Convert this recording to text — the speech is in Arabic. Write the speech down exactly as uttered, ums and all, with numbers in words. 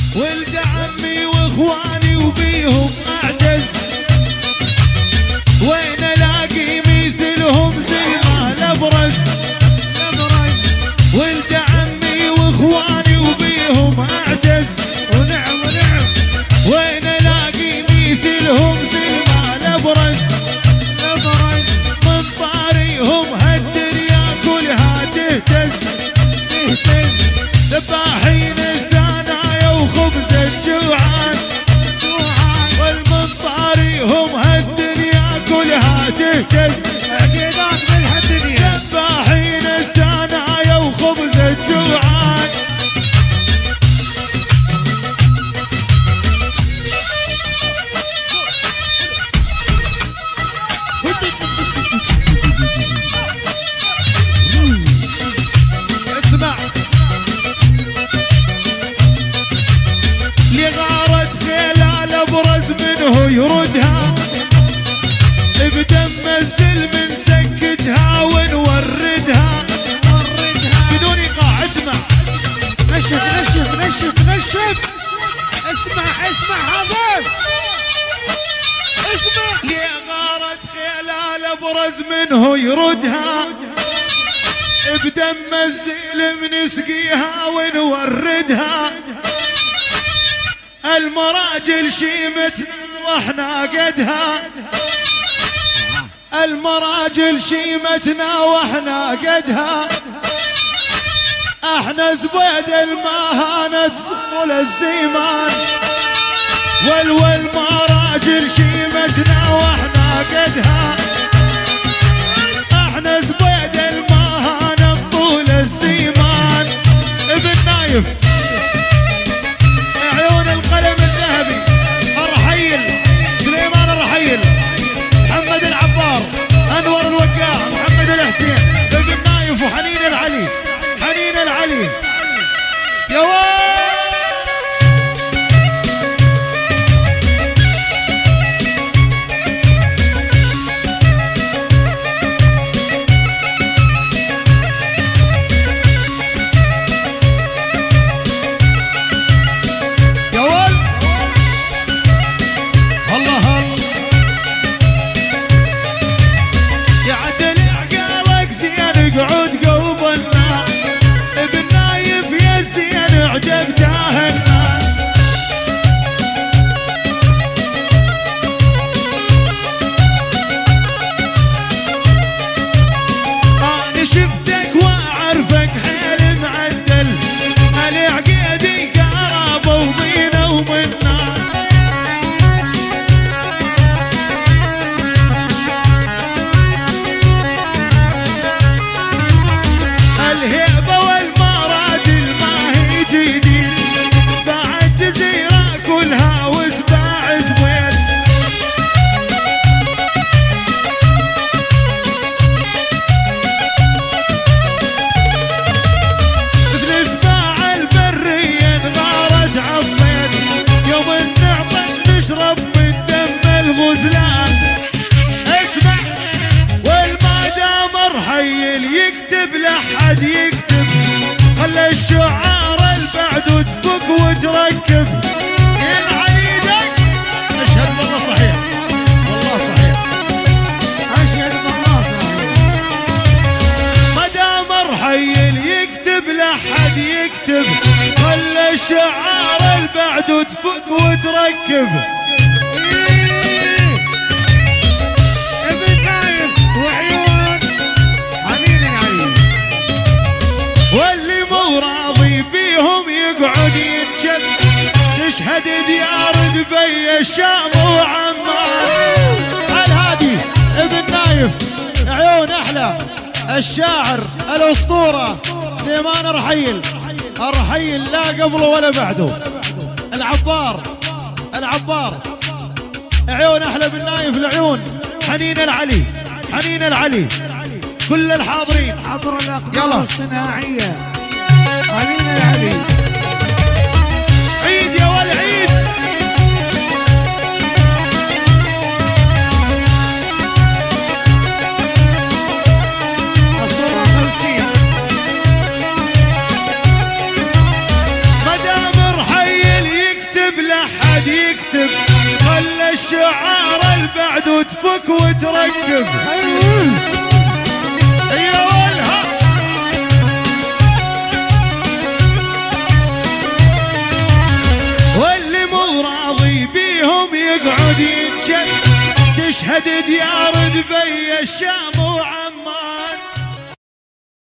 ولد عمي واخواني وبيهم اعتز، وين الاقي مثلهم زي ما الابرز. ولد عمي واخواني وبيهم اعتز، ونعم ونعم. وين الاقي مثلهم زي ما الابرز. من طاريهم هالدنيا كلها تهتز، ذباحين الثنايا وخبز الجوعان. والمن طاريهم هالدنيا كلها تهتز، عقيدات ملح الدنيا. ذباحين الثنايا وخبز الجوعان. اسمع لغارة خيلال ابرز منه يردها، بدم الزلم نسكتها ونوردها بدون ايقاع. اسمع نشف نشف نشف نشف. اسمع اسمع هذا. اسمع لغارة خيلال ابرز منه يردها، بدم الزلم نسقيها ونوردها. المراجل شيمتنا واحنا قدها، المراجل شيمتنا واحنا قدها. احنا زبيد المهانة زول الزيمان، والول مراجل شيمتنا واحنا قدها. احنا زبيد المهانة طول الزيمان. ابن نايف عيون القلم الذهبي الرحيل سليمان الرحيل، محمد العبار، انور الوقاع، محمد الحسين، ابن نايف وحنين العلي، حنين العلي يا واد. اقعد قوبنا ابن نايف يا زين عجبته الناس. انا شفتك واعرفك حيل معدل، العقيدي قرابه وبينا ومنا. الهيبة والمراجل ما هي جديد، سباع الجزيرة كلها وسباع زويد. ابن سباع البرية انغارت عالصيد، يوم نعطش نشرب من دم الغزلان. اسمع والمادام رحيل يكتب لحد يكتب، خلى الشعار البعد تفك وتركب. ينعل ايدك. اشهد بالله صحيح، والله صحيح، اشهد بالله صحيح. مدام رحيل يكتب لحد يكتب، خلى الشعار البعد تفك وتركب. ابن نايف وعيون حنين العلي، واللي مو راضي بيهم يقعد ينشف. تشهد ديار دبي الشام وعمان. الهادي ابن نايف عيون احلى، الشاعر الاسطوره سليمان الرحيل، الرحيل لا قبله ولا بعده. العبار العبار عيون احلى بن نايف العيون. حنين العلي، حنين العلي، كل الحاضرين عبر الاقدار الصناعيه. حنين العلي عيد يا والعيد. الصورة خمسين. مدام رحيل يكتب خلى الشعار البعد وتفك وتركب يا ولها واللي مو راضي بيهم يقعد يتشد تشهد ديار دبي الشام وعمان